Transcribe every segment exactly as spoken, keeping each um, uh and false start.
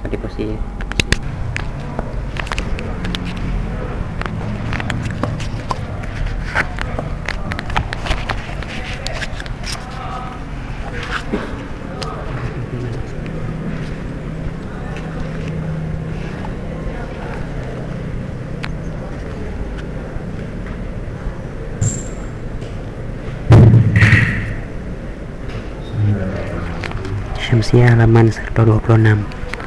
di posisi Syamsiah halaman seratus dua puluh enam.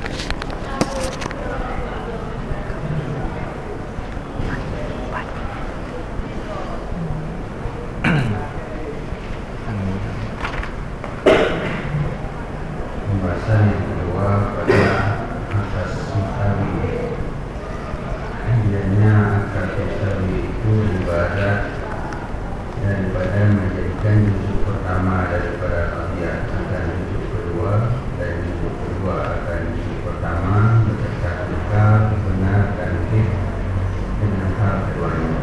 Pembahasan yang kedua pada asas musawi. Hendaknya akal musawi itu ibarat daripada menjadikan juzuk pertama daripada qadiyah akan juzuk kedua dan juzuk kedua akan juzuk pertama beserta akal, benar dan kif dengan hal keduanya.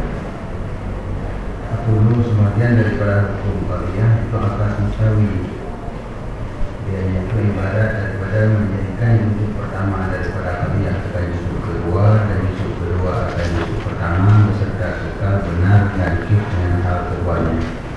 Dulu sebagian daripada hukum qadiyah itu asas musawi. Dia itu ibarat daripada menjadikan juzuk pertama daripada qadiyah akan juzuk kedua dan juzuk kedua akan juzuk pertama beserta akal, benar dan kif dengan hal keduanya.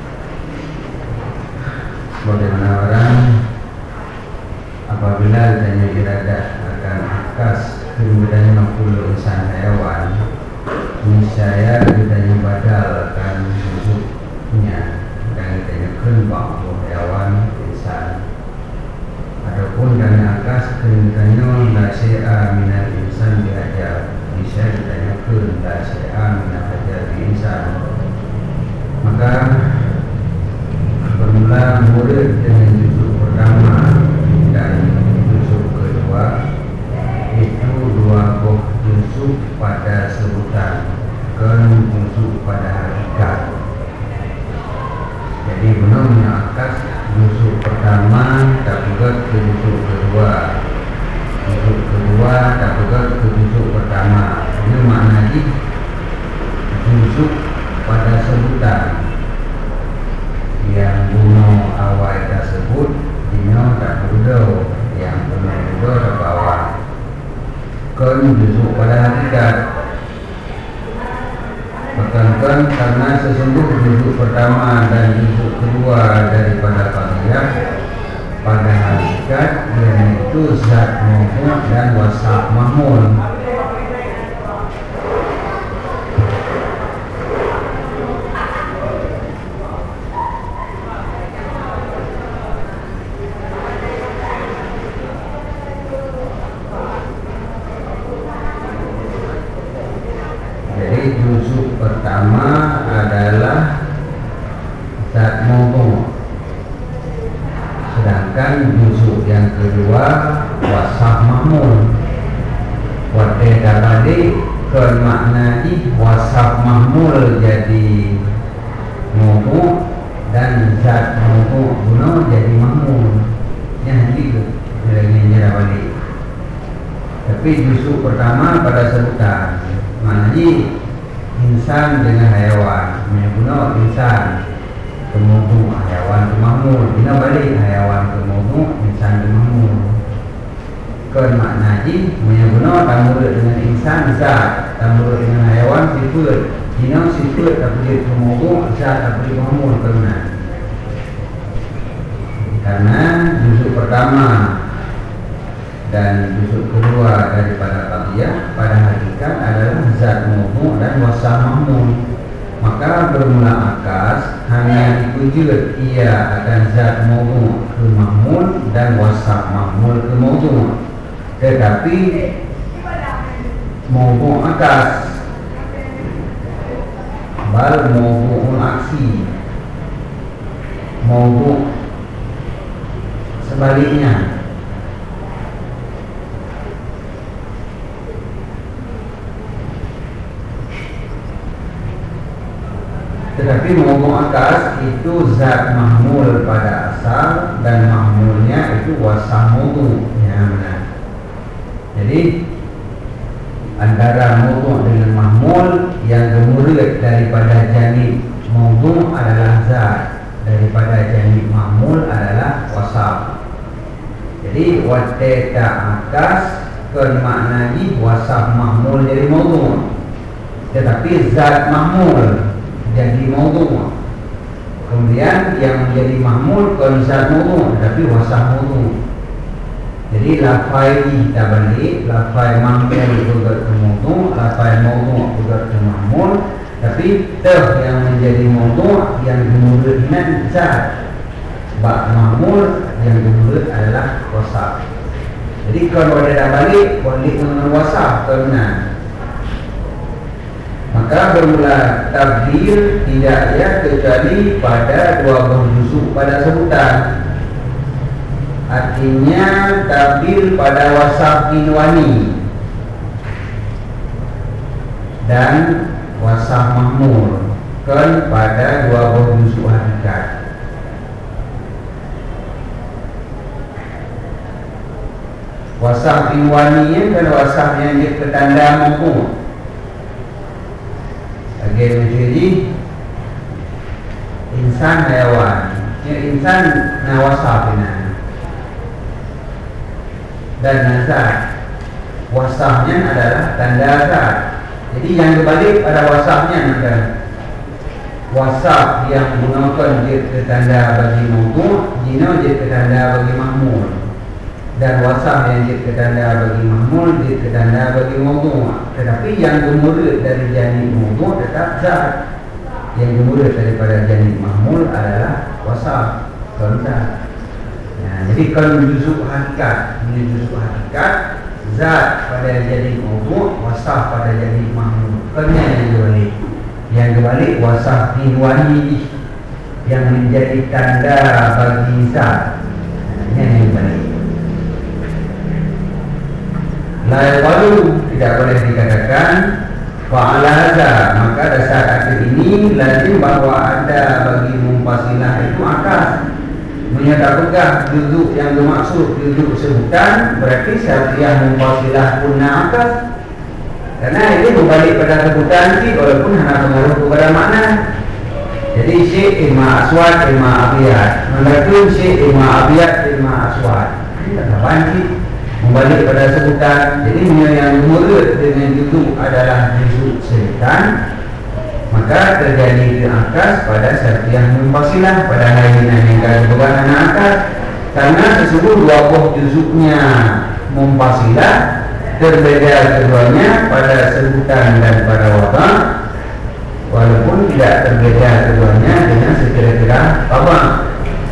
Bagaimana orang apabila adanya iradah akan akas kemudian mengkulu insan hayawan, niscaya adanya badal akan juzuknya dan adanya kembang hayawan insan. Adapun dana akas kemudian la syai'a minal insan bihajar, niscaya adanya kun la syai'a minal hajar bi insan. Maka bermula murid dengan juzuk pertama dan juzuk kedua itu dua buah juzuk pada sebutan dan juzuk pada hakikat. Jadi benarnya akas juzuk pertama tak bergerak ke juzuk kedua, juzuk kedua tak bergerak ke juzuk pertama. Ini maknanya juzuk pada sebutan yang bunuh awal tersebut dino tak berdoa, yang bunuh berdoa tak bawah kan juzuk pada hakikat. Bahkan karena sesungguhnya juzuk pertama dan juzuk kedua daripada qadiyah pada hakikat yaitu zat mawdu' dan wasaf mahmul. Juzuk pertama adalah zat mawdu', sedangkan juzuk yang kedua wasaf mahmul. Wadai tadi kemaknai wasaf mahmul jadi mawdu' dan zat mawdu' guna jadi mahmul. Yang itu lagi nyerah balik. Tapi juzuk pertama pada sebutan, maknanya insan dengan hayawan, menyebutnya insan ke mawdu', hayawan ke mahmul. Bila balik hayawan ke mawdu', insan ke mahmul. Kan maknanya menyebutnya tambah dengan insan zat, tambah dengan hayawan sifat. Bila sifat tak boleh ke mawdu', zat tak boleh ke mahmul. Kerana karena juzuk pertama dan juzuk kedua daripada qadiyah pada hakikat adalah zat mawdu' dan wasaf mahmul. Maka bermula akas hanya diwujud ia akan zat mawdu' ke mahmul dan wasaf mahmul ke mawdu'. Tetapi mawdu' akas bal mawdu'ul aksi, mawdu' sebaliknya. Tetapi mawdu' akas itu zat mahmul pada asal dan mahmulnya itu wasaf mawdu'. Ya, benar. Jadi antara mawdu' dengan mahmul yang bermurid daripada janib mawdu' adalah zat, daripada janib mahmul adalah wasaf. Jadi wadai tak akas kan makna ni wasaf mahmul jadi maudhu', tetapi zat mahmul jadi maudhu'. Kemudian yang menjadi mahmul kan zat maudhu', tetapi wasaf maudhu'. Jadi lafai kita balik, lafai mahmul juga ke maudhu', lafai maudhu' juga ke mahmul, tapi teh yang menjadi maudhu' yang kemudian zat, bak mahmul yang kemudian adalah wasaf. Jadi kalau ada dah balik, balik dengan wasaf kerana maka bermula tabdil tidak ya kecuali pada dua buah juzuk pada sebutan. Artinya tabdil pada wasaf inwani dan wasaf mahmul kan pada dua buah juzuk hakikat. Wasaf inwani kan wasaf yang dia ketanda mampu. Lagi menjadi insan hayawan. Ya, insan na wasaf ini. Dan nazar wasafnya adalah tanda zat. Jadi yang berbalik pada wasafnya maka wasaf yang gunakan dia ketanda bagi mampu, jina dia ketanda bagi mahmul. Dan wasaf yang dia ketanda bagi mahmul, dia ketanda bagi maudhu'. Tetapi yang gemurut dari janib maudhu' tetap zat. Yang gemurut daripada janib mahmul adalah wasaf, bukan zat. Ya, jadi kalau juzuk hakikat, ini juzuk hakikat, zat pada janib maudhu', wasaf pada janib mahmul. Kerana yang kebalik, yang kebalik wasaf inwani yang menjadi tanda bagi zat. Ini yang kebalik. La yalu tidak boleh dikatakan fa'ala hadza, maka dasar akhir ini lazim bahawa ada bagi mumpasilah itu akad. Menyatakan pegah juzuk yang bermaksud juzuk sebutan, berarti syariah mumpasilah pun akad. Karena ini berbalik pada sebutan sih, walaupun hanya pengaruh kepada makna. Jadi syekh ima aswad ima abiyat, mengatakan syekh ima abiyat ima aswad. Ini tak apa sih membalik pada sebutan. Jadi yang murid dengan juzuk adalah juzuk sebutan, maka terjadi keakas pada syariah mumpasilah pada hari ini yang bukan anak akad. Karena sesungguhnya dua buah juzuknya mumpasilah berbeda keduanya pada sebutan dan pada wabah, walaupun tidak berbeda keduanya dengan sekira-kira wabah.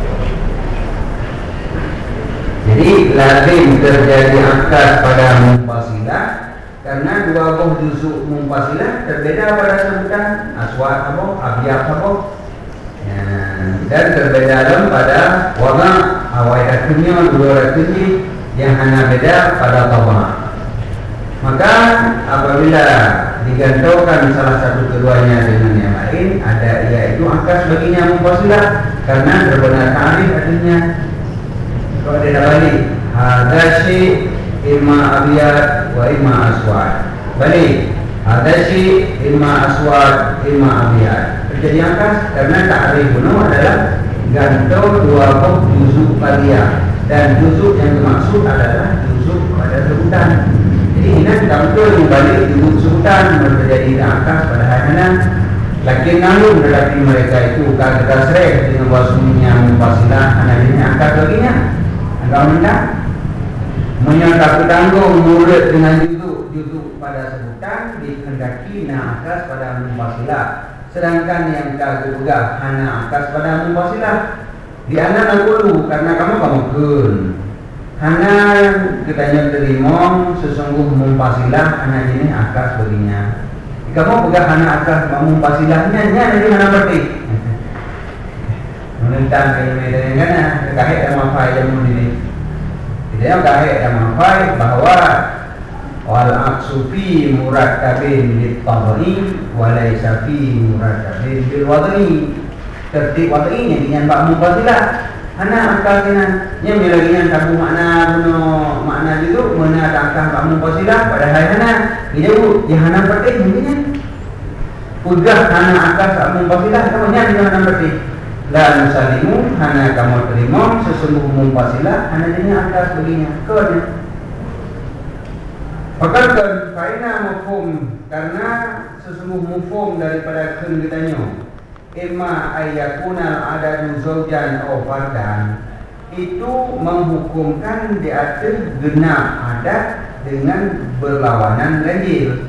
Jadi lazim terjadi akad pada mumpasilah karena dua buah juzuk mumpasilah berbeda pada sebutan aswad apa, abiyat apa, ya, dan berbeda dalam pada warna awal akhirnya dua ratus yang hanya beda pada tabah. Maka apabila digantungkan salah satu keduanya dengan yang lain, ada iaitu akad baginya mumpasilah karena berbenar tarif artinya. Kalau dia dah balik hadza syekh imma abiyat wa imma aswad, balik hadza syekh imma aswad imma abiyat. Terjadi angkas karena ta'rif guna adalah gantung dua buah juzuk aliyah, dan juzuk yang dimaksud adalah juzuk pada sebutan. Jadi ini kita betul membalik juzuk sebutan terjadi angkas pada hana. Lakin namun tetapi mereka itu kagak tasrih dengan wasmunya mumpasilah hanya ini angkas baginya. Agak mendak menyatakan tanggung murid dengan juzuk juzuk pada sebutan dikehendaki na akas pada mumpasilah, sedangkan yang kagak pegah hanya akas pada mumpasilah di anak dulu karena kamu kamu kun hanya kitanya terima sesungguh mumpasilah hanya ini akas baginya. Kamu pegah hanya akas mumpasilahnya nya jadi mana berarti menentang kalimat dengan kahit sama fai yang ini. Tidak kahit sama fai bahwa wal aqsu fi murattabin lit tabri wa laysa fi murattabin bil wad'i. Tertib wad'inya dengan bab mumpasilah. Ana akasinan yang bilagian tabu makna buno makna itu mana tangkah bab mumpasilah padahal hana dia bu jahana penting begini. Udah hana akas bab mumpasilah kamu nya di mana penting. La nusalimu hana kamu terima sesungguh mumpasilah hana jenis atas begini. Kau Pakatkan faina mafhum, karena sesungguh mafhum daripada kun ditanya imma ayyakunal adadu zawjan aw fardan, itu menghukumkan di atas genap adat dengan berlawanan ganjil.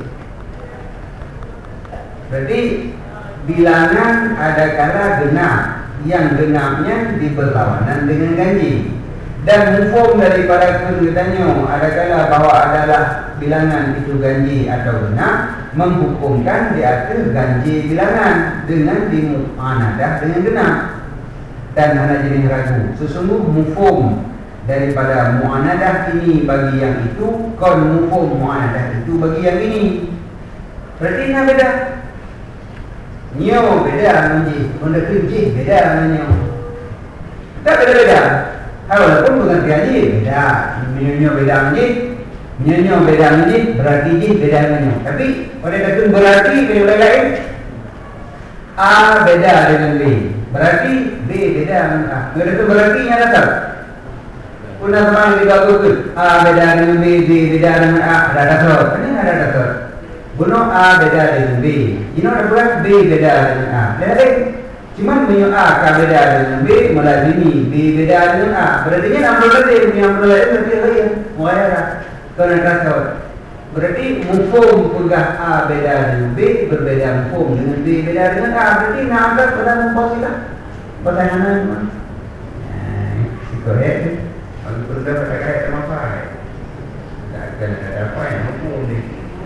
Berarti bilangan ada kala genap, yang genapnya diberlawanan dengan ganjil. Dan mufhum daripada kedudukannya ada kala bahawa adalah bilangan itu ganjil atau genap, menghukumkan di atas ganjil bilangan dengan dimu'anadah dengan genap. Dan hanya jenis ragu, sesungguh mufhum daripada mu'anadah ini bagi yang itu, kon mufhum mu'anadah itu bagi yang ini. Berarti ini beda. Nyo beda dengan ji, benda kunci beda dengan nyo. Tak beda-beda. Walaupun pengertian ji beda. Nyo beda dengan ji, nyo beda dengan ji, berarti ji beda dengan nyo. Tapi pada kata berarti beda lain, A beda dengan B, berarti B beda dengan A. Kalau itu berarti nya datang. Punah teman digabungkan A beda dengan B, B beda dengan A, ada dasar. Ini ada dasar. Bunuh A beda dengan B, ini ada buat B beda dengan A. Jadi cuma punya A kan beda dengan B, melazimi B beda dengan A. Berarti nya enam puluh lebih, yang perlu lain lebih lain. Muaya lah. Karena dasar. Berarti mufhum punggah A beda dengan B, berbeda mufhum dengan B beda dengan A. Berarti nak angkat pada mufasilah. Pertanyaan mana? Si korek ni. Kalau punggah pada kait sama apa? Tak akan ada apa yang mufhum ni.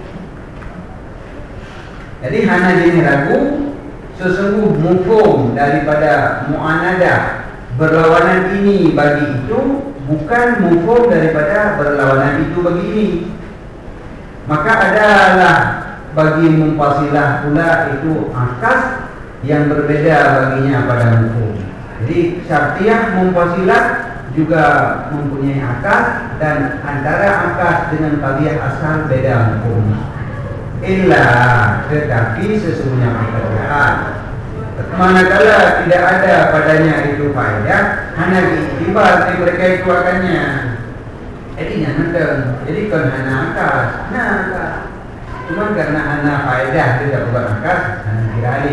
Jadi hanya jenis ragu, sesungguh mufhum daripada mu'anadah berlawanan ini bagi itu bukan mufhum daripada berlawanan itu bagi ini. Maka adalah bagi mumpasilah pula itu akas yang berbeda baginya pada mufhum. Jadi syartiyah mumpasilah juga mempunyai akas, dan antara akas dengan qadiyah asal beda mufhum. Illa tetapi sesungguhnya pekerjaan manakala tidak ada padanya itu faedah, hanya diiktibar di mereka itu akannya. Jadi jangan, jadi kan hanya akas, nah akas. Cuma karena hanya faedah tidak bukan akas, hanya dirali,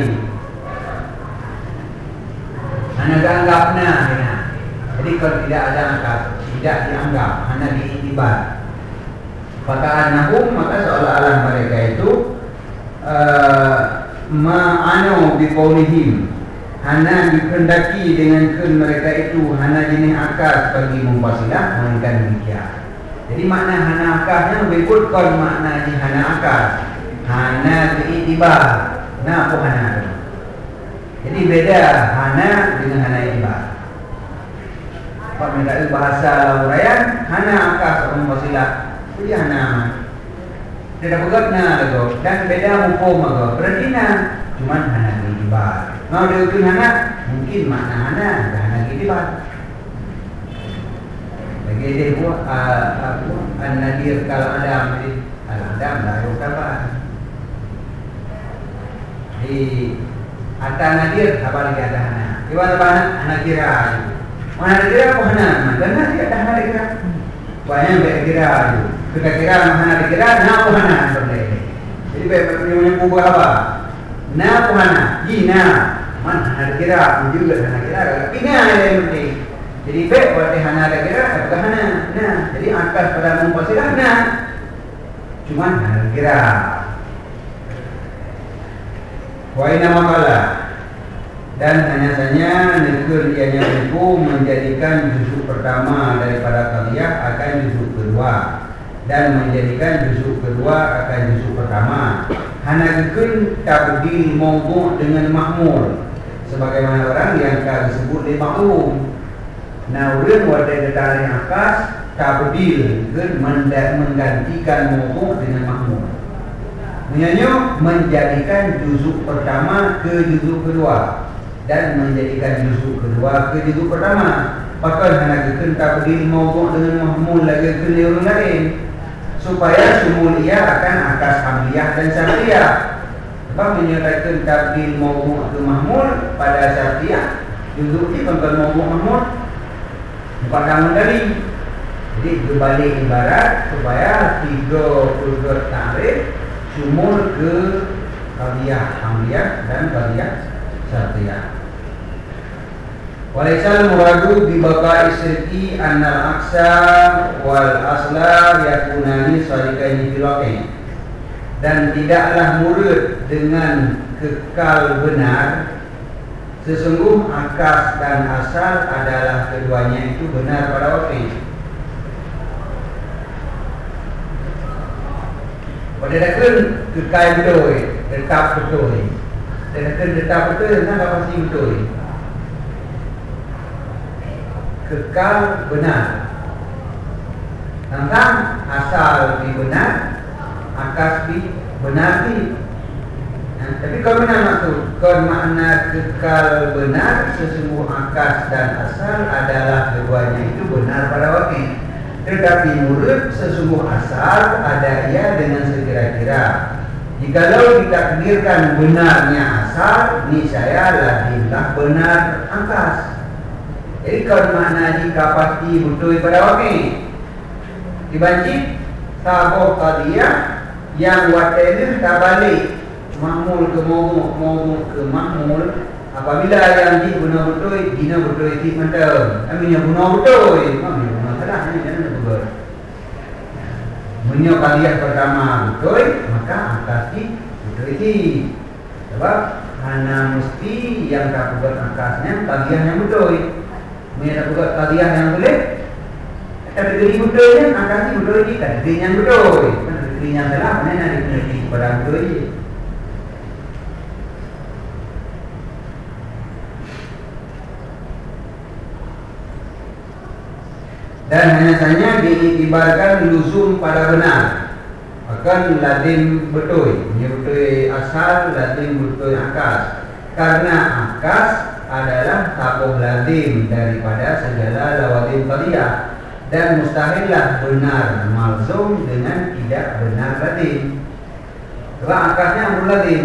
hanya dianggapnya. Jadi kalau tidak ada akas, tidak dianggap, hanya diiktibar. Maka anahum, maka seolah-olah mereka itu uh, ma'anu biqaulihim, hana dikehendaki dengan kun mereka itu hana jenis akas bagi mumpasilah, melainkan demikian. Jadi makna hana akasnya berikut kon makna di hana akas, hana diiktibar. Nah apa hana? Jadi beda hana dengan hana iktibar. Apa mereka bahasa uraian hana akas mumpasilah. Jadi hana tidak pegat na tu, dan beda mufhum agak. Berarti na cuma hana diiktibar. Mau diukur hana mungkin makna hana dan hana diiktibar. Lagi dia buat apa an-nadir kalau Adam jadi al-Adam baru kabar. Di atas nadir apa lagi ada hana. Iwan apa hana kira. Mana kira apa hana? Mana dia ada hana kira. Banyak berkira itu. Kira-kira mana dikira, na puhana sebenarnya. Jadi punya buku apa? Na puhana, jina, mana dikira, juga hana kira. Tapi na yang penting. Jadi baik buat hana dikira, apakah hana? Nah, jadi akas pada mumpasilah na. Cuma hana dikira. Waina makalah. Dan hanya saja negur ianya mampu menjadikan juzuk pertama daripada qadiyah akan juzuk kedua, dan menjadikan juzuk kedua akan juzuk pertama. Hana gekun tabdil mawdu' dengan mahmul, sebagaimana orang yang akan disebut di maklum. Naurun wadai detail akas tabdil gen menggantikan mawdu' dengan mahmul. Menyanyi menjadikan juzuk pertama ke juzuk kedua, dan menjadikan juzuk kedua ke juzuk pertama. Pakal hana gekun tabdil mawdu' dengan mahmul lagi ke orang lain, supaya sumul ia akan akas hamliyah dan syartiyah. Sebab menyertakan tabdil mawdu' ke mahmul pada syartiyah, juzuk ini bukan mawdu' mahmul empat nama tadi. Jadi berbalik ibarat supaya tiga urut ta'rif sumur ke qadiyah hamliyah dan qadiyah syartiyah. Walaisal muradu bi baqa'i syirki annal aksa wal asla yakunani syarikaini fil waqi'. Dan tidaklah murad dengan kekal benar, sesungguh akas dan asal adalah keduanya itu benar pada waqi'. Pada dakkan kekal betul, tetap betul. Pada dakkan tetap betul, tak pasti betul. Kekal benar. Tentang asal di benar, akas di benar di. Nah, tapi kalau benar maksud, kalau makna kekal benar, sesungguh akas dan asal adalah keduanya itu benar pada waqi'. Tetapi murad sesungguh asal ada ia dengan sekira-kira. Jikalau ditakdirkan benarnya asal, niscaya lahirlah benar akas. Jadi kalau makna jika pasti betul pada waqi', dibanci taboh qadiyah yang watelir tabalik mahmul ke mawmu', mawmu' ke mahmul. Apabila yang di benar betul, dina betul itu mantap. Aminnya benar betul, aminnya benar salah, ini jangan betul. Menyo qadiyah pertama betul, maka atas betul itu. Sebab hanya mesti yang tak buat akasnya qadiyah yang betul. Mereka buat qadiyah yang boleh. Tapi dari betulnya akasnya betul ini, tak dari yang betul. Kan dari yang salah, mana ada dari pada betul ini. Dan hanya saja diiktibarkan luzum pada benar, akan lazim betul, ia betul asal, lazim betul akas. Karena akas adalah tabuh lazim daripada segala lawazim qadiyah, dan mustahillah benar malzum dengan tidak benar lazim. Sebab akasnya amrul lazim.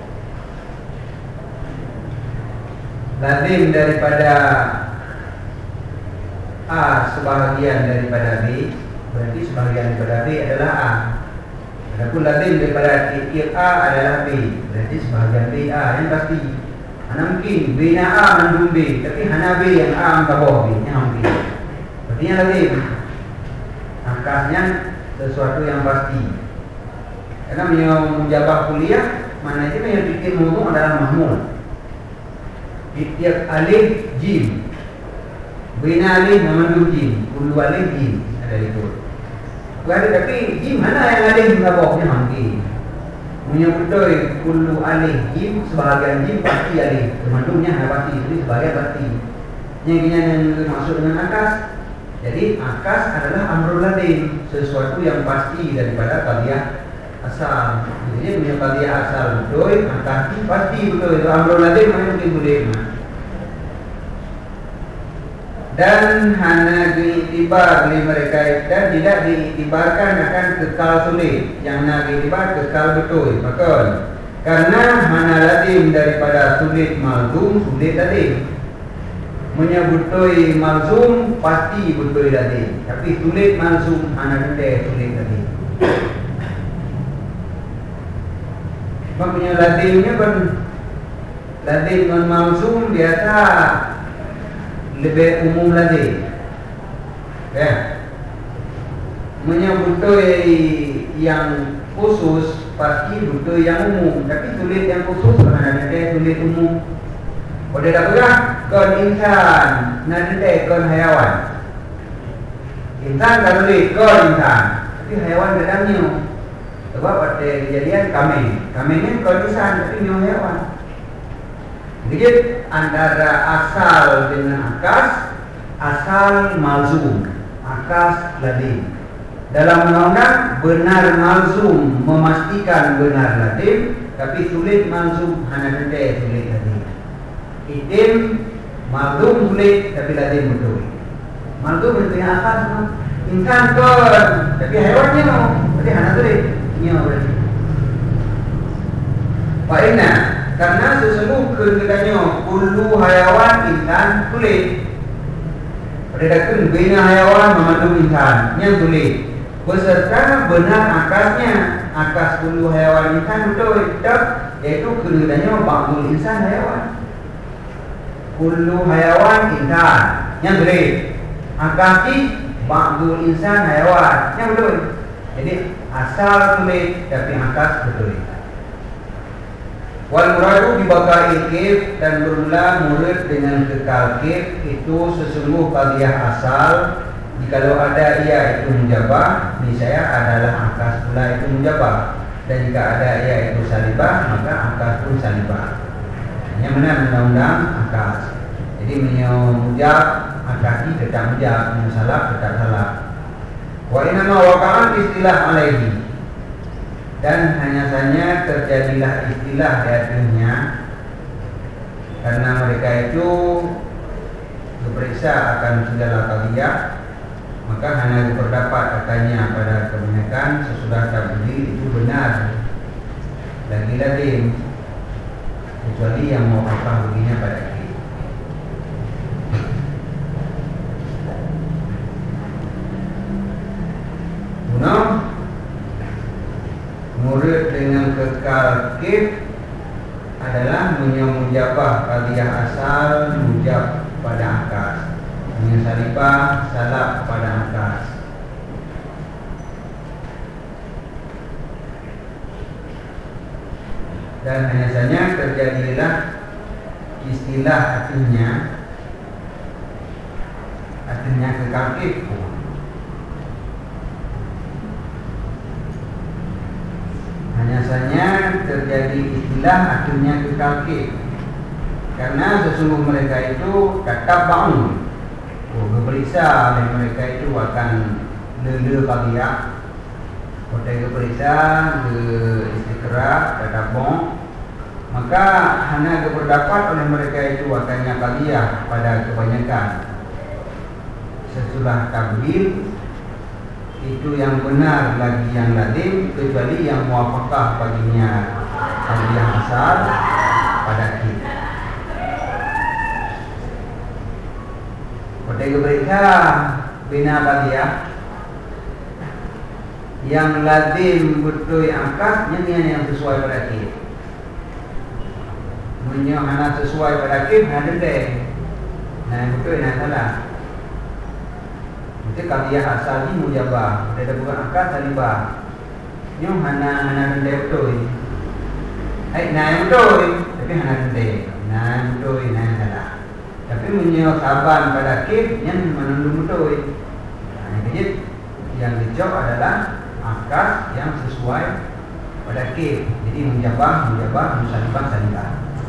Lazim daripada A sebahagian daripada B, berarti sebahagian daripada B adalah A. Adapun lazim daripada A adalah B, berarti sebahagian B A yang pasti. Hanya mungkin B nya A mandum B, tapi hanya B yang A mengkabah B nya mungkin. Artinya lazim. Akasnya sesuatu yang pasti. Karena menjawab kuliah, mana itu yang fikir mawmu' adalah mahmul. Tiap alif jim. Bina alif memandung jim, kullu alif jim, ada itu. Ada tapi jim mana yang alif mengabahnya mungkin. Punya betul kullu alif jim, sebahagian jim pasti alif, memandungnya ada pasti, jadi sebahagian pasti. Yang yang dimaksud dengan akas. Jadi akas adalah amrul lazim, sesuatu yang pasti daripada qadiyah asal. Jadi punya qadiyah asal betul, akas pasti betul. Itu amrul lazim mana mungkin boleh. Dan hanya diiktibar oleh mereka dan tidak diiktibarkan akan kekal sulit. Yang nak diiktibar kekal betul. Maka karena hanya lazim daripada sulit malzum, sulit lazim. Menyebutui malzum pasti betul lazim. Tapi sulit malzum hanya tidak sulit lazim. Maknanya lazimnya kan lazim dan malzum biasa lebih umum lagi, ya. Menyebutui yang khusus pasti butuh yang umum, tapi sulit yang khusus kerana ada sulit umum. Pada dapurah kon insan, nanti kon hayawan. Insan tak sulit kon insan, tapi hayawan bedanya. Sebab pada kejadian kami, kami ni kon insan tapi nyawa hayawan. Jadi antara asal dengan akas, asal malzum, akas lazim. Dalam undang-undang benar malzum memastikan benar lazim, tapi sulit malzum hanya nanti sulit lazim. Itim malzum sulit tapi lazim betul. Malzum itu yang akas, insan kon, tapi hewannya mau, berarti hanya sulit, nyawa berarti. Fa'inna karena sesungguh kedudukannya kullu hayawan insan sulit. Pada Redakan bina hayawan memandu insan yang tulis beserta benar akasnya akas bulu hayawan insan betul tak, iaitu kedudukannya bangul insan hayawan bulu hayawan insan yang tulis akasi bangul insan hayawan yang betul. Jadi asal tulis tapi akas betul. Wal muradu dibaka ikif dan bermula murid dengan kekal kif itu sesungguh qadiyah asal. Jikalau ada ia itu mujabah, niscaya adalah akas pula itu mujabah. Dan jika ada ia itu salibah, maka akas pun salibah. Yang mana undang-undang akas. Jadi menyo mujab, akas ini tetap mujab, menyo salab tetap salab. Wa inama waqa'an istilah alaihi. Dan hanya saja terjadilah istilah di akhirnya karena mereka itu diperiksa akan segala qadiyah, maka hanya berdapat katanya pada kebanyakan sesudah tabligh itu benar lagi-lagi kecuali yang mau apa begini pada kita. Guna murid dengan kekal kif adalah menyamujabah qadiyah asal mujab pada akas, menyasalibah salab pada akas. Dan hanya saja terjadilah istilah artinya artinya kekal kif. Hanya saja terjadi istilah akhirnya kekal kif karena sesungguh mereka itu tetap bangun. Oh, keperiksa oleh mereka itu akan lele qadiyah. Kotai keperiksa ke istiqra tetap bong, maka hanya keberdapat oleh mereka itu akannya qadiyah pada kebanyakan. Sesudah tabligh itu yang benar lagi yang lazim kecuali yang muwafaqah baginya qadiyah asal pada kita. Pada keberita bina qadiyah yang lazim betul akad yang yang sesuai pada kita. Menyo hana sesuai pada kita ada deh. Nah betul nah salah. Itu qadiyah asal ni mujabah, ada bukan akad salibah. Nyo hana hana dendai betul. Eh nah betul, tapi hana dendai. Nah betul nah salah. Tapi menyo saban pada kif yang menunduk betul. Nah jadi yang dijawab adalah akad yang sesuai pada kif. Jadi mujabah, mujabah, musalibah, salibah.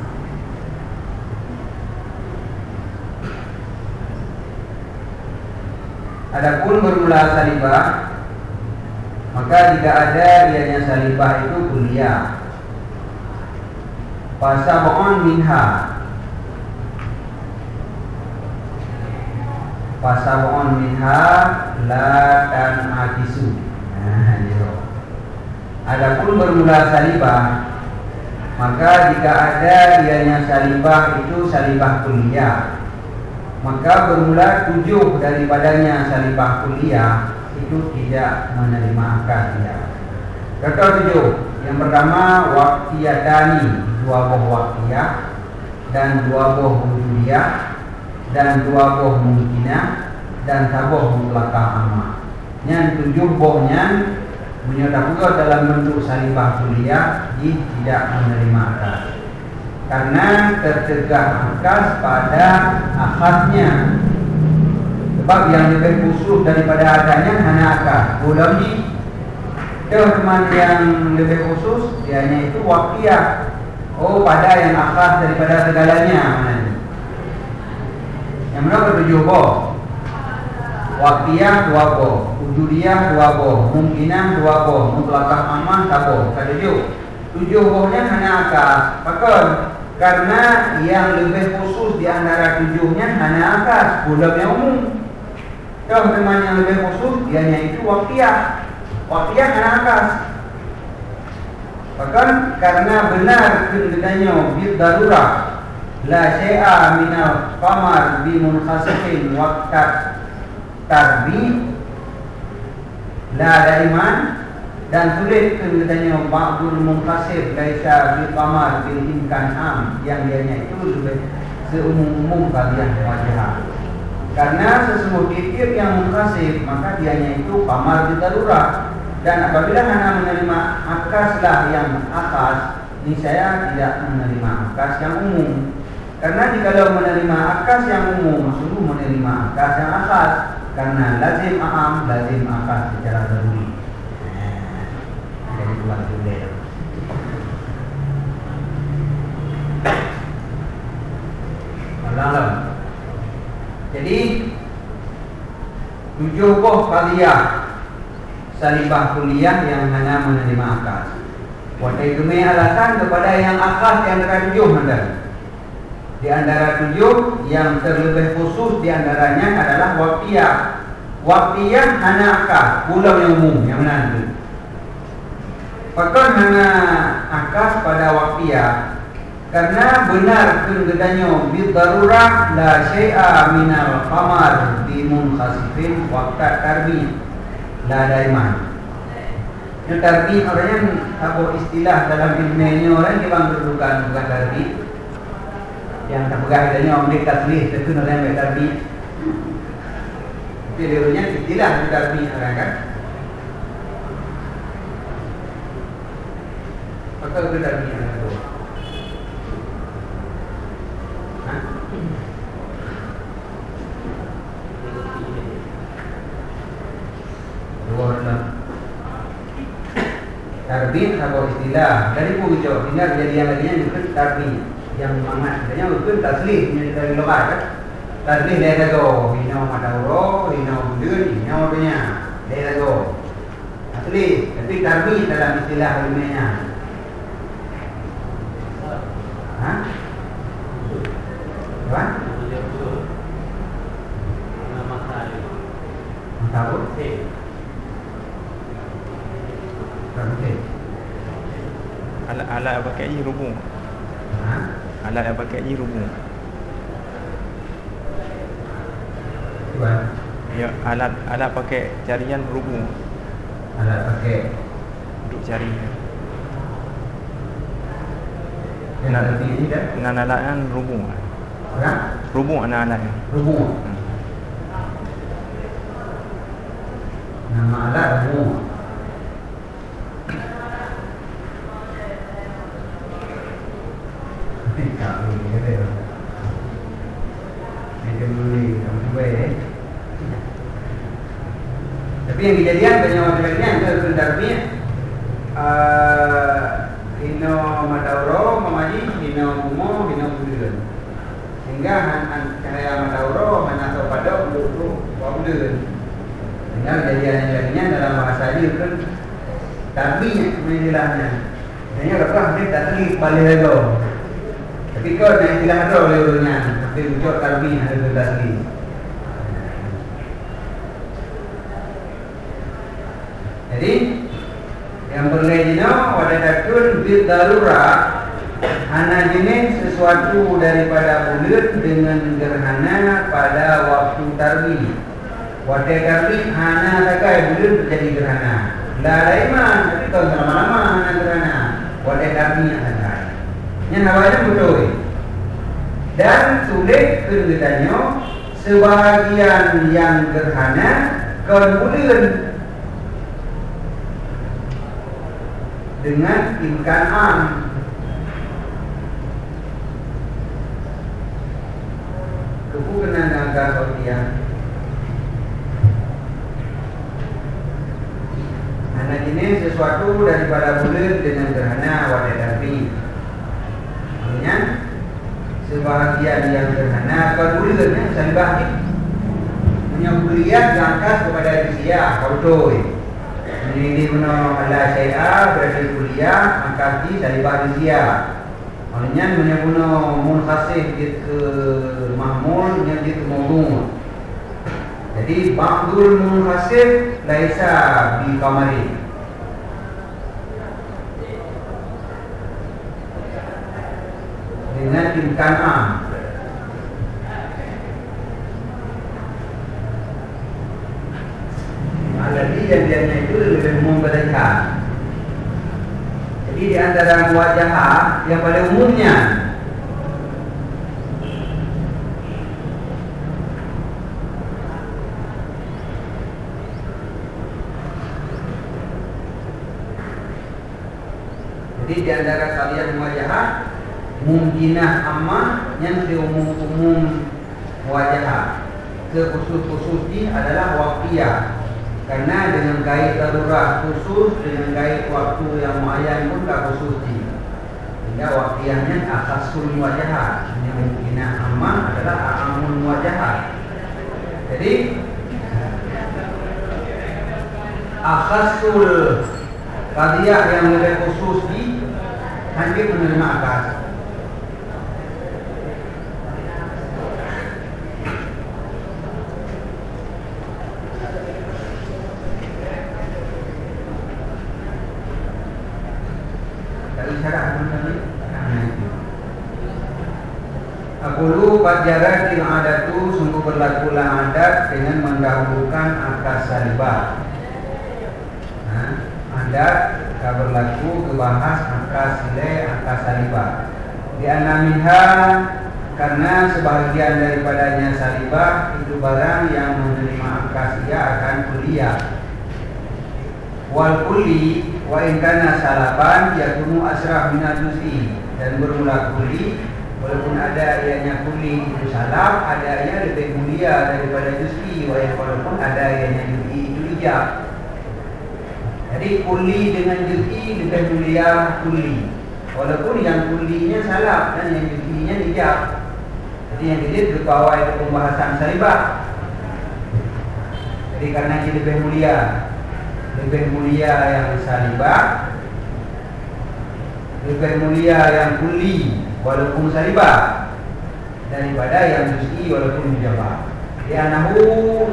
Adapun bermula salibah, maka tidak ada ianya salibah itu kuliah. Pasab'un minha, pasab'un minha la tan akisu. Nah, adapun bermula salibah, maka jika ada ianya salibah itu salibah kuliah, maka bermula tujuh daripadanya salibah kuliah itu tidak menerima akad dia. Kata tujuh, yang pertama waqtiyatani, dua buah waqtiyah dan dua buah wujudiyah dan dua buah mungkinah dan sabuh mutlaqah amma. Yang tujuh buahnya menyatakan dalam bentuk salibah kuliah di tidak menerima akad. Karena tercegah akas pada akadnya. Sebab yang lebih khusus daripada adanya hanya akad. Ulang ni teman yang lebih khusus dianya itu waqtiyah. Oh pada yang akad daripada segalanya mana ni? Yang mana bertujuh boh? Waqtiyah dua boh, wujudiyah dua boh, mungkinah dua boh, mutlaqah aman satu. Ketujuh. Tujuh bohnya hanya akad. Pakon. Karena yang lebih khusus di antara tujuhnya hanya akad, bulan yang umum. Kalau teman yang lebih khusus, dianya itu waqtiyah. Waqtiyah hanya akad. Bahkan karena benar kedudukannya bil darurah, la syai'a minal qamar bi munkhasifin waqtat tarbi la daiman, dan sulit katanya ba'dul munqasib laisa bil qamar bil imkan am, yang dianya itu lebih seumum-umum kalian wajah. Karena sesungguhnya tiap yang munqasib maka dianya itu qamar di darurat, dan apabila hanya menerima akaslah yang akas, ini saya tidak menerima akas yang umum. Karena jikalau menerima akas yang umum, sungguh menerima akas yang akas, karena lazim am, lazim akas secara daruri. Jadi dua sulit. Malam. Jadi tujuh buah qadiyah salibah kuliah yang hanya menerima akas. Waktu itu alasan kepada yang akas yang tertujuh anda. Di antara tujuh yang terlebih khusus di antaranya adalah waqtiyah. Waqtiyah hanya akas, pulau yang umum yang mana itu. Fakir hanya akas pada waqtiyah, karena benar kegedanyo bil darurah la syai'a minal qamar bi munkhasifin waqta tarbi la daiman. Itu tarbi orangnya apa istilah dalam ilmunya orang yang bang berbukan bukan tarbi. Yang terpegang adanya omlik taslih itu namanya tarbi. Itu dulunya istilah tarbi orang kan. Maka itu tarbi orang itu. Tarbi atau istilah dari pujo tinggal jadi yang lainnya juga tarbi yang mana sebenarnya itu taslih dari lokal kan. Taslih dari go hino madauro hino bundun hino punya dari go asli, tapi tarbi dalam istilah ilmiahnya. Hah? Apa? Tahu? Alat-alat yang pakai ni rubuh. Ha? Alat yang pakai ni rubuh. Cuba. Ya, alat alat pakai jarian rubuh. Alat pakai Duk jari. yang nanti ini kan? Dengan alat yang rubuh. Orang? Rubuh anak alat yang. Rubuh. Hmm. Nama alat rubuh. Tak boleh kata. Macam boleh, kamu cuba ya. Tapi yang kejadian banyak orang lainnya itu tarbi uh, hino madauro mamaji hino kumo hino bulan. Sehingga cahaya madauro hanya atau pada untuk bulan. Sehingga kejadian yang lainnya dalam bahasa ini itu tarbi menilainya. Hanya lepas ni tarbi balik lagi. Tapi kau nak istilah ada oleh orangnya, tapi ucap tarbi ada tarbi. Jadi yang berlainnya pada takun bil darurat, hanya jenis sesuatu daripada bulat dengan gerhana pada waktu tarbi. Waktu tarbi hanya takai bulat menjadi gerhana. La daiman, tapi kalau lama-lama hanya gerhana. Waktu tarbi hanya yang namanya betul. Dan sulit kedengarannya sebahagian yang gerhana kemudian dengan imkan am. Kebukenan angka sotian anak ini sesuatu daripada bulan dengan gerhana wadai darbi. Maksudnya sebahagian yang gerhana kemudian salibah ni punya kuliah diangkat kepada Rusia Kordoy. Ini guna ala syai'a berarti kuliah angkat di salibah Rusia. Maksudnya punya guna munkhasih ke mahmul yang di mawdu'. Jadi ba'dul munkhasih laisa bi qamari. Dengan imkan am. Alladhi jadiannya itu lebih umum pada jihad. Jadi di antara muwajahah yang pada umumnya Jadi di antara kalian muwajahah mungkinah ammah yang diumum-umum muwajahah. Kekhusus-khusus ini adalah waqtiyah. Karena dengan kait darurat khusus, dengan kait waktu yang muayyan pun tak khusus ini. Sehingga waqtiyahnya akhasul muwajahah. Yang mungkinah ammah adalah a'amul muwajahah. Jadi akhasul qadiyah yang lebih khusus di hadir menerima akad. Dari syarah teman-teman. Aqulu qad jaratil adatu, sungguh berlakulah adat dengan mendahulukan akad salibah. Nah, adat tak berlaku kebahas akad silai akad salibah. Di anamiha, karena sebahagian daripadanya salibah itu barang yang menerima akad ia akan kuliah. Wal kulli wa in kana salaban yakunu asraf min al-juz'i, dan bermula kuli walaupun ada ianya kuli itu salab, ada ianya lebih mulia daripada juz'i, walaupun ada ianya juz'i itu ijab. Jadi kuli dengan juz'i lebih mulia kuli, walaupun yang kulinya salab dan yang juz'inya ijab. Jadi yang ini berbawah itu pembahasan salibah. Jadi karena ini lebih mulia, lebih mulia yang salibah, lebih mulia yang kuli walaupun salibah daripada yang juz'i walaupun ijabah. Jadi anahu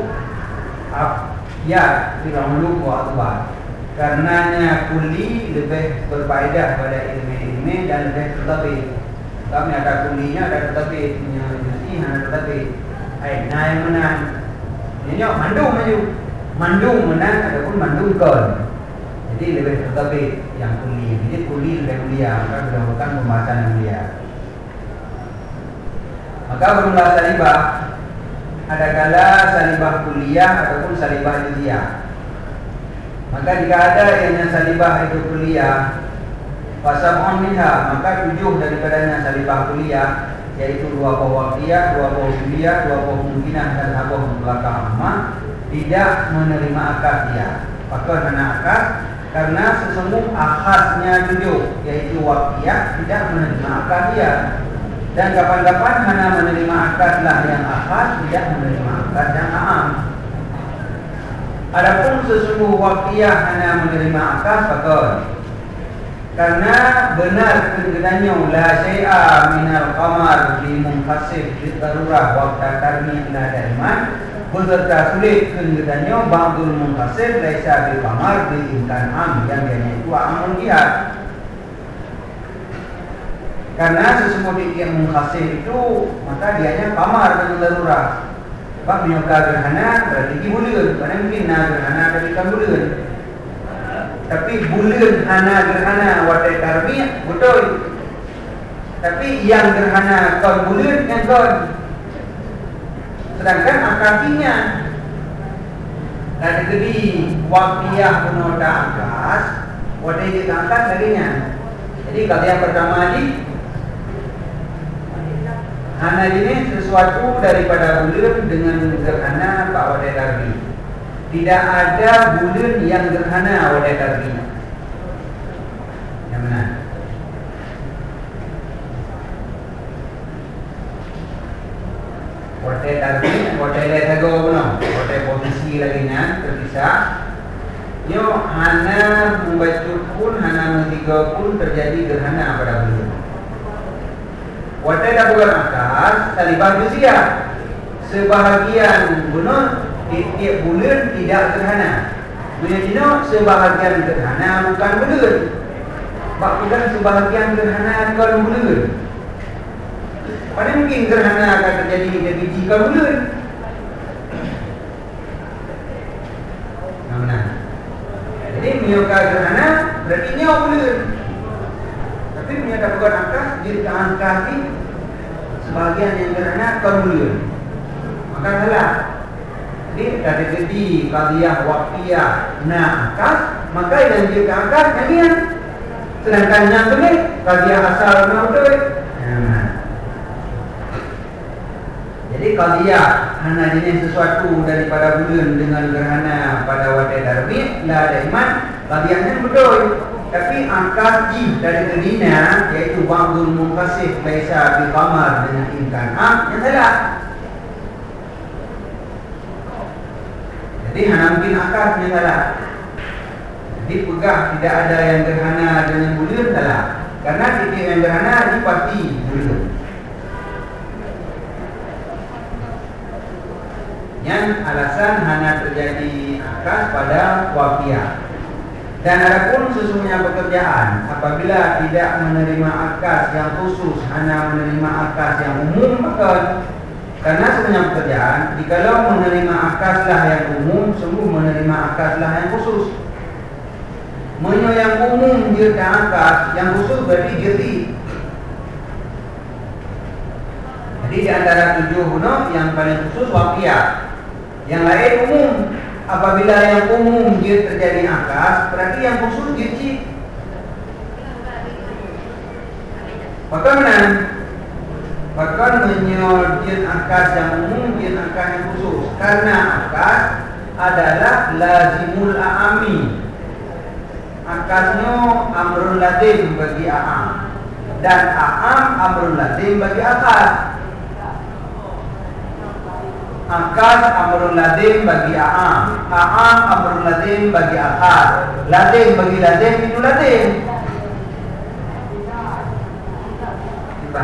ya tidak meluk wa atbah. Karenanya kuli lebih berfaedah pada ilmu-ilmu dan lebih tertabit. Kami ada kulinya, ada tertabit, punya juz'i, ada tertabit. Ay, naik menang. Ini mandung maju. Mandung menang ataupun mandung kon. Jadi lebih tertabit yang kuli. Jadi kuli lebih mulia, maka berdasarkan pembahasan yang mulia. Maka bermula salibah, ada kala salibah kuliah ataupun salibah juz'iyah. Maka jika ada yang salibah itu kuliah, fasab'un minha, maka tujuh daripadanya salibah kuliah, yaitu dua buah waqtiyah, dua buah kuliah, dua buah mungkinah dan satu mutlaqah ammah, tidak menerima akad dia. Maka karena akad, karena sesungguh akhasnya tujuh, yaitu waqtiyah, tidak menerima akad dia. Dan kapan-kapan hanya menerima akadlah yang akhas, tidak menerima akad yang am. Adapun sesungguh waqtiyah hanya menerima akad fakon. Karena benar kedengarannya la syai'a minal qamar li munfasif li darurah waqta tarmi ila daiman, beserta sulit kedengarannya ba'dul munfasif laisa bil qamar bil imkan am, yang dia itu amul jihad. Karena sesungguhnya yang munfasif itu maka dianya qamar dengan darurah. Sebab menyoka gerhana berarti di bulan. Karena mungkin na gerhana dari kan bulan. Tapi bulan hana gerhana wadai tarmi betul. Tapi yang gerhana kon bulan yang kon. Sedangkan akakinya dari jadi waqtiyah penoda akas, wadai diangkat darinya. Jadi kata yang pertama di hana ini sesuatu daripada bulan dengan gerhana Pak Wadai Darbi. Tidak ada bulan yang gerhana Wadai Darbi. Yang mana? Wadai Darbi, Wadai Letago benar. Wadai posisi lagi nya terpisah. Yo hana membaca pun, hana mentiga pun terjadi gerhana pada bulan. Wadai dah bukan akad, salibah juz'iyah. Sebahagian bulan tiap bulan tidak gerhana. Menjadi sebahagian gerhana bukan bulan. Sebab bukan sebahagian gerhana bukan bulan. Pada mungkin gerhana akan terjadi di biji bulan. Nah, Benar. Jadi mioka gerhana berarti nyawa bulan. Tapi punya dapat angka jika angka ini sebagian yang gerhana kon bulan. Maka salah. Jadi dari segi qadiyah waqtiyah na angka, maka yang jika angka nyanyian. Sedangkan yang ini qadiyah asal na betul. Nah. Jadi qadiyah hanya jenis sesuatu daripada bulan dengan gerhana pada waktu darbi la ada iman qadiyahnya betul. Tapi angka ji dari kedina yaitu ba'dul munqasih laisa bi qamar dengan imkan am yang salah. Jadi hanya mungkin akad yang salah. Jadi pegah tidak ada yang gerhana dengan bulan salah. Karena titik yang gerhana ini pasti bulan. Yang alasan hanya terjadi akad pada waqiah. Dan adapun sesungguhnya pekerjaan apabila tidak menerima akad yang khusus, hanya menerima akad yang umum, maka karena sebenarnya pekerjaan jikalau menerima akadlah yang umum, sungguh menerima akadlah yang khusus. Menyo yang umum dia akad, yang khusus berarti jadi. Jadi di antara tujuh no, yang paling khusus waqiah. Yang lain umum. Apabila yang umum dia terjadi akad, berarti yang khusus jadi. Maka mana? Maka menyodin akad yang umum, dia akad yang khusus. Karena akad adalah lazimul a'ami. Akadnya amrul lazim bagi a'am. Dan a'am amrul lazim bagi akad. Akad amrul lazim bagi a'am, a'am amrul lazim bagi akad. Lazim bagi lazim itu lazim. Coba.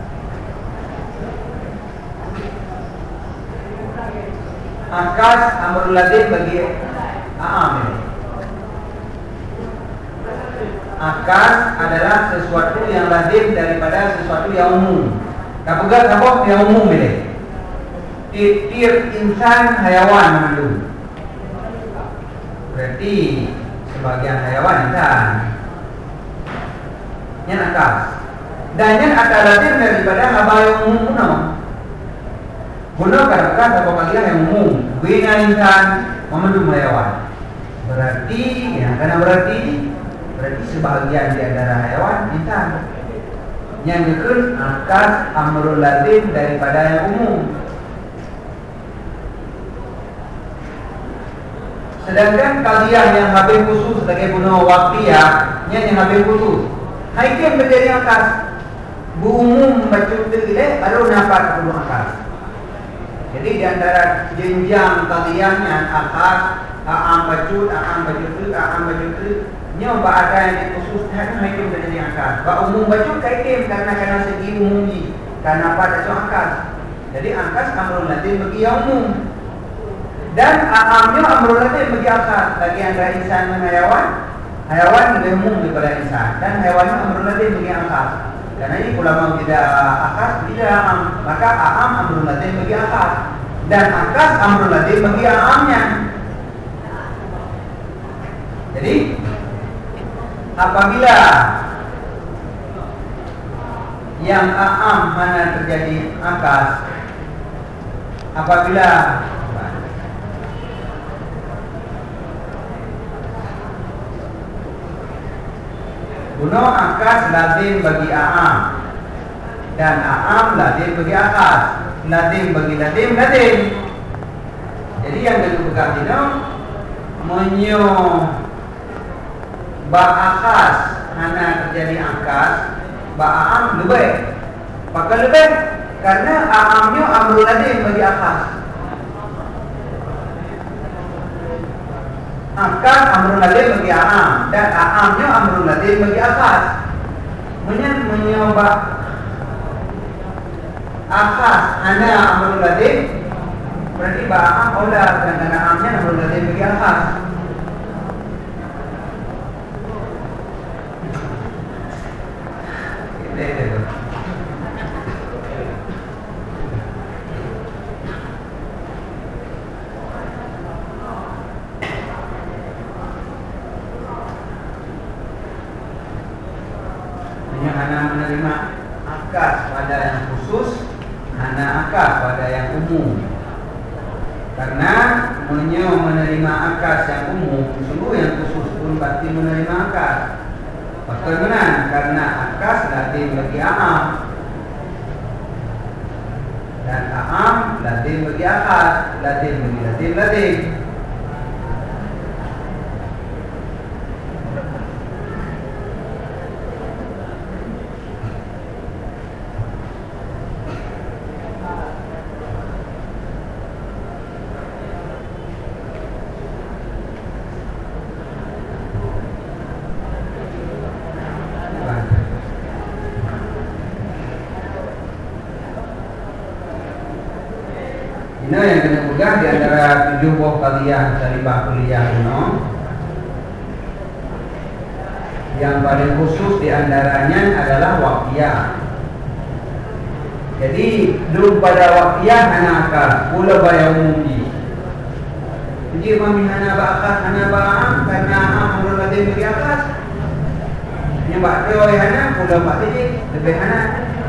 Akad amrul lazim bagi a'am ini. Akad adalah sesuatu yang lazim daripada sesuatu yang umum. Tak pegang apa yang umum ini. Tiap insan hayawan mengandung. Berarti sebagian hayawan insan. Yang akal. Dan yang akal lazim daripada haba yang umum kuno. Kuno kata-kata apa bagian yang umum. Bina insan mengandung hayawan. Berarti yang karena berarti berarti sebahagian di antara hayawan insan. Yang kedua akal amrul lazim daripada yang umum. Sedangkan qadiyah yang habis khusus sebagai bunuh waqtiyah yang habis khusus. Hakim menjadi akad. Bu umum bacu tergilai baru dapat bunuh akad. Jadi di antara jenjang qadiyahnya akad, a'am bacu, a'am bacu tu, a'am bacu tu, nyoba ada yang khusus hanya hakim menjadi akad. Ba umum bacu hakim karena karena segi umum ni. Karena pada akad. Jadi akad amrul lazim bagi yang umum. Dan a'amnya amrul lazim bagi akad. Bagi antara insan dan hayawan, hayawan lebih umum daripada insan. Dan hayawannya amrul lazim bagi akad. Karena ini ulama tidak akad, tidak a'am. Maka a'am amrul lazim bagi akad. Dan akad amrul lazim bagi a'amnya. Jadi apabila yang a'am mana terjadi akad, apabila bunuh akad lazim bagi a'am dan a'am lazim bagi akad. Lazim bagi lazim lazim. Jadi yang kita pegang ini menyo ba akad hanya terjadi akad, ba a'am lebih. Pakai lebih karena a'amnya amrul lazim bagi akad. Akad amrul lazim bagi a'am dan a'amnya amrul lazim bagi akad. Menyen menyoba akad hanya amrul lazim berarti ba'am aula dan a'amnya amrul lazim bagi akad. Itu. Hanya hana menerima akas pada yang khusus, hana akas pada yang umum. Karena menyo menerima akas yang umum, sungguh yang khusus pun pasti menerima akas. Bagaimana? Karena akas lazim bagi am dan am lazim bagi akas, lazim bagi lazim lazim. Ini yang kena pegang di antara tujuh buah kalian salibah kuliah kuno. Yang paling khusus di antaranya adalah waqiyah. Jadi belum pada waqiyah hana akal, pula bayar umum. Jadi mami hana ba'akas, hana ba'am karena amrul ladin bagi akas. Yang ba'da hana pula ba'da lebih hana.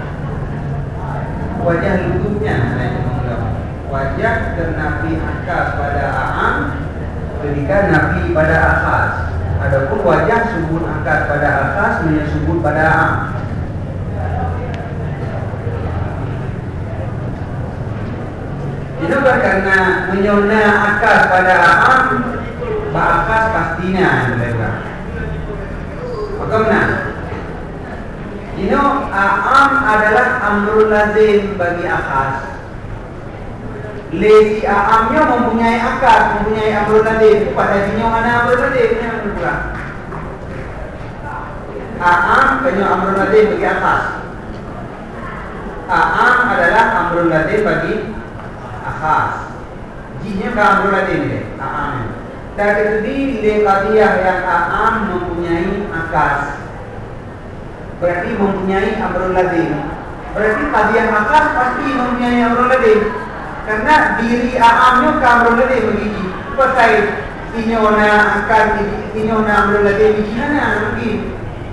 Wajah lututnya wajah ternafi akas pada a'am ketika nafi pada akas. Adapun wajah subut akas pada akas menyebut pada a'am. Itu karena menyona akas pada a'am ba'akas pastinya mereka. Bagaimana? Ini a'am adalah amrul lazim bagi akas. Lesi a'amnya mempunyai akad, mempunyai amrul lazim. Pada sini mana amrul lazim yang berkurang. A'am punya amrul lazim bagi akas. A'am adalah amrul lazim bagi akas. Jinya ke amrul lazim dia, a'am. Dan itu di qadiyah yang a'am mempunyai akas. Berarti mempunyai amrul lazim. Berarti qadiyah akas pasti mempunyai amrul lazim. Karena diri a'amnya ke amrul ladin begini. Pasal sinyona akan sinyona amrul ladin begini mana begini.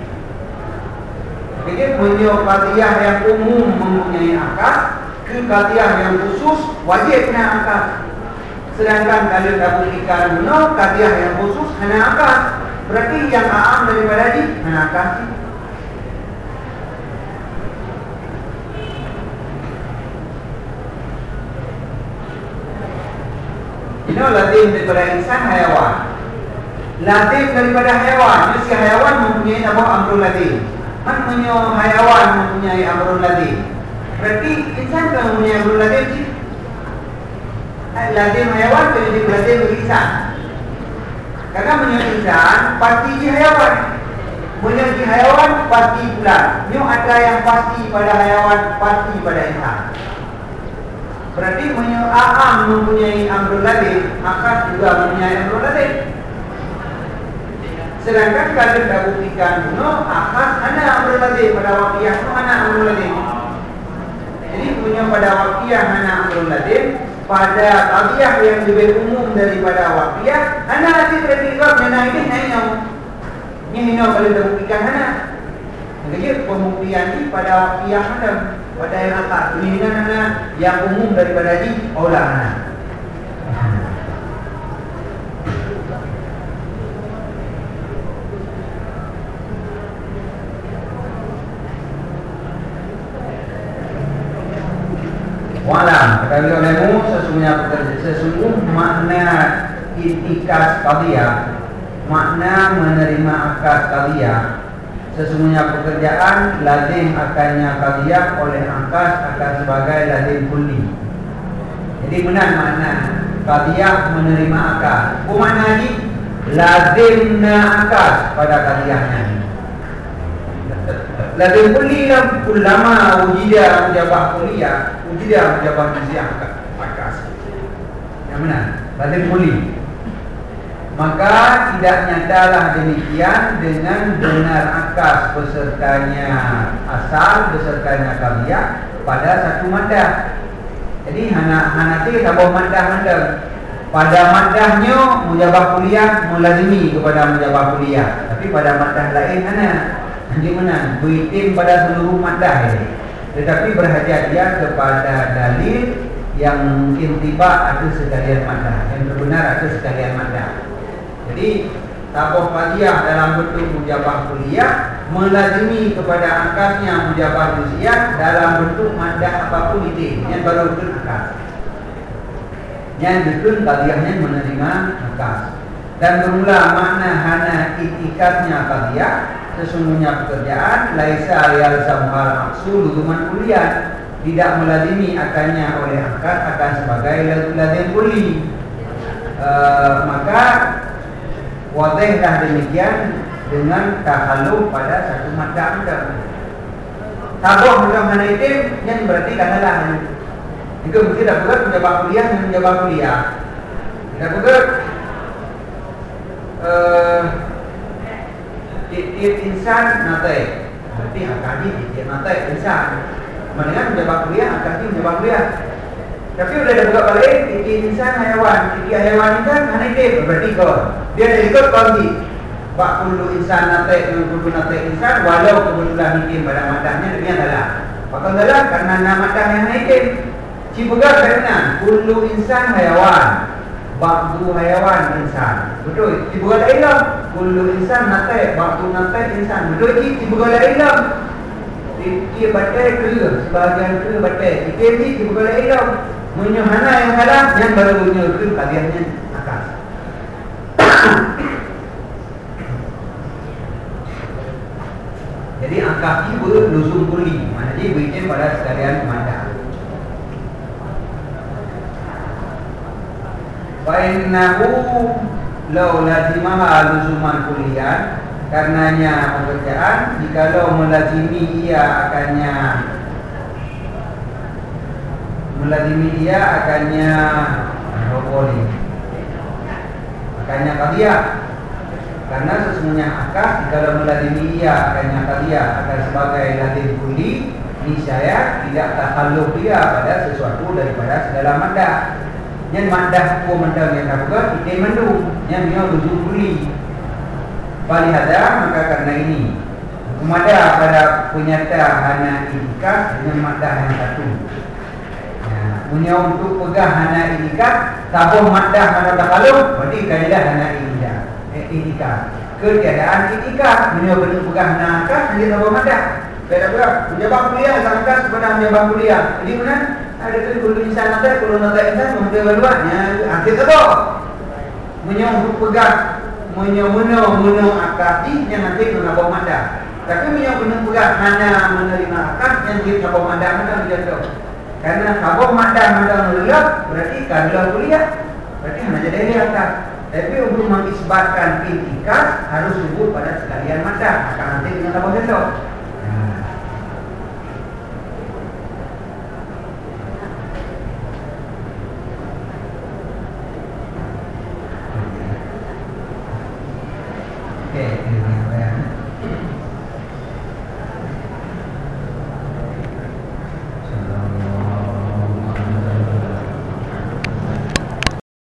Jadi menyo qadiyah yang umum mempunyai akad, ke qadiyah yang khusus wajib kena akad. Sedangkan kalau dah berikan no qadiyah yang khusus hanya akad. Berarti yang a'am daripada di hanya akad. Ini lazim daripada insan hayawan. Lazim daripada hayawan. Mesti hayawan mempunyai nama amrul lazim. Man punya hayawan mempunyai amrul lazim. Berarti insan kan mempunyai amrul lazim sih. Lazim hayawan jadi lazim bagi insan. Karena punya insan pasti di hayawan. Punya di hayawan pasti pula. Ini ada yang pasti pada hayawan, pasti pada insan. Berarti a'am mempunyai amrul ladin, akad juga mempunyai amrul ladin. Sedangkan kalau kita buktikan no akad hanya amrul ladin, pada waqiyah no hanya amrul ladin. Jadi punya pada waqiyah hanya amrul ladin, pada qadiyah yang lebih umum daripada waqiyah hanya nanti berarti kau menang ini hanya ini no kalau kita buktikan hanya. Jadi pembuktian ini pada waqiyah hanya pada yang akad ini mana yang umum daripada di aula. Walam kata olehmu sesungguhnya sesungguh makna itikas qadiyah, makna menerima akad qadiyah. Sesungguhnya pekerjaan lazim akannya qadiyah oleh angkas akan sebagai lazim kulli. Jadi benar makna qadiyah menerima akad. Apa makna ni? Lazimna akad pada qadiyahnya. Lazim kulli lam ulama wujida mujabah kuliah, wujida mujabah nasiah akad. Yang benar, lazim kulli. Maka tidak nyatalah demikian dengan benar akas besertanya asal besertanya qadiyah pada satu maddah. Jadi hana hanati tambah maddah-maddah. Pada maddahnya mujabah kuliah melazimi kepada mujabah kuliah. Tapi pada maddah lain hana Di mana? Buitim pada seluruh maddah ini. Tetapi berhajat dia kepada dalil yang mungkin tiba atau sekalian maddah, yang benar atau sekalian maddah. Jadi taboh qadiyah dalam bentuk mujabah kuliah melazimi kepada angkasnya mujabah juz'iyah dalam bentuk maddah apapun itu. Yang baru itu angkas. Yang dikun qadiyahnya menerima angkas. Dan bermula makna hana itikadnya qadiyah, sesungguhnya pekerjaan laisa yalzamul maqsud luzuman kuliah, tidak melazimi akannya oleh angkat akan sebagai lazim kuli. E, maka wadihlah demikian dengan tahalluq pada satu maddah maddah. Taboh dalam hana itim yang berarti katalah itu mesti dah berat menjawab kuliah dan menjawab kuliah. Dah berat eh tiap insan natai. Berarti akadi tiap natai insan. Mendengar menjawab kuliah, akadi menjawab kuliah. Tapi udah ada buka balik, tiap insan haiwan, tiap haiwan insan hana itim berarti kau. Dia ada ikut konti. Bak kullu insan natai dengan kullu natai insan walau kebetulan itim pada madahnya demikian adalah. Maka adalah karena nama madah yang hana itim. Cibuga kerana kullu insan hayawan, ba'du hayawan insan. Betul. Cibuga la ilam. Kullu insan natai, ba'du natai insan. Betul ci cibuga la ilam. Dia batai ke, sebahagian ke batai. Kita ni cibuga la ilam. Menyuhana yang salah, yang baru punya ke kaliannya akas. Jadi angka tiba luzum kuli. Maknanya berikut pada sekalian madah. Fa'innahu law lazimaha luzuman kuliah, karenanya pekerjaan jikalau melazimi ia akannya melazimi ia akannya rokoli akannya qadiyah, karena sesungguhnya akad jikalau melazimi ia akannya qadiyah akan sebagai lazim kuli, niscaya tidak tahalluq dia pada sesuatu daripada segala maddah. Yang maddah ku maddah yang kabuka kita mandu yang dia luzum kuli. Palihada maka karena ini maddah pada penyata hana itikad dengan maddah yang satu. Ya, punya untuk pegang hana itikad, tabuh maddah mana takalum, berarti kaidah hana itikad. Eh, itikad. Ketiadaan itikad, punya bentuk pegang hana akad, dia tabuh maddah. Beda berapa? Menjawab kuliah sangka kepada menjawab kuliah. Jadi mana? Ada tu kalau insan ada, kalau nak insan mesti berluatnya. Akhir tu, menyong pegang, menyong menyong menyong akadi yang nanti kena bawa madah. Tapi menyong menyong pegang hanya menerima akad yang kita bawa madah madah dia tu. Karena bawa madah madah melelap berarti kalau kuliah berarti hanya jadi dia akad. Tapi untuk mengisbatkan intikad harus sebut pada sekalian madah. Akan nanti dengan bawa dia tu. Okay, ini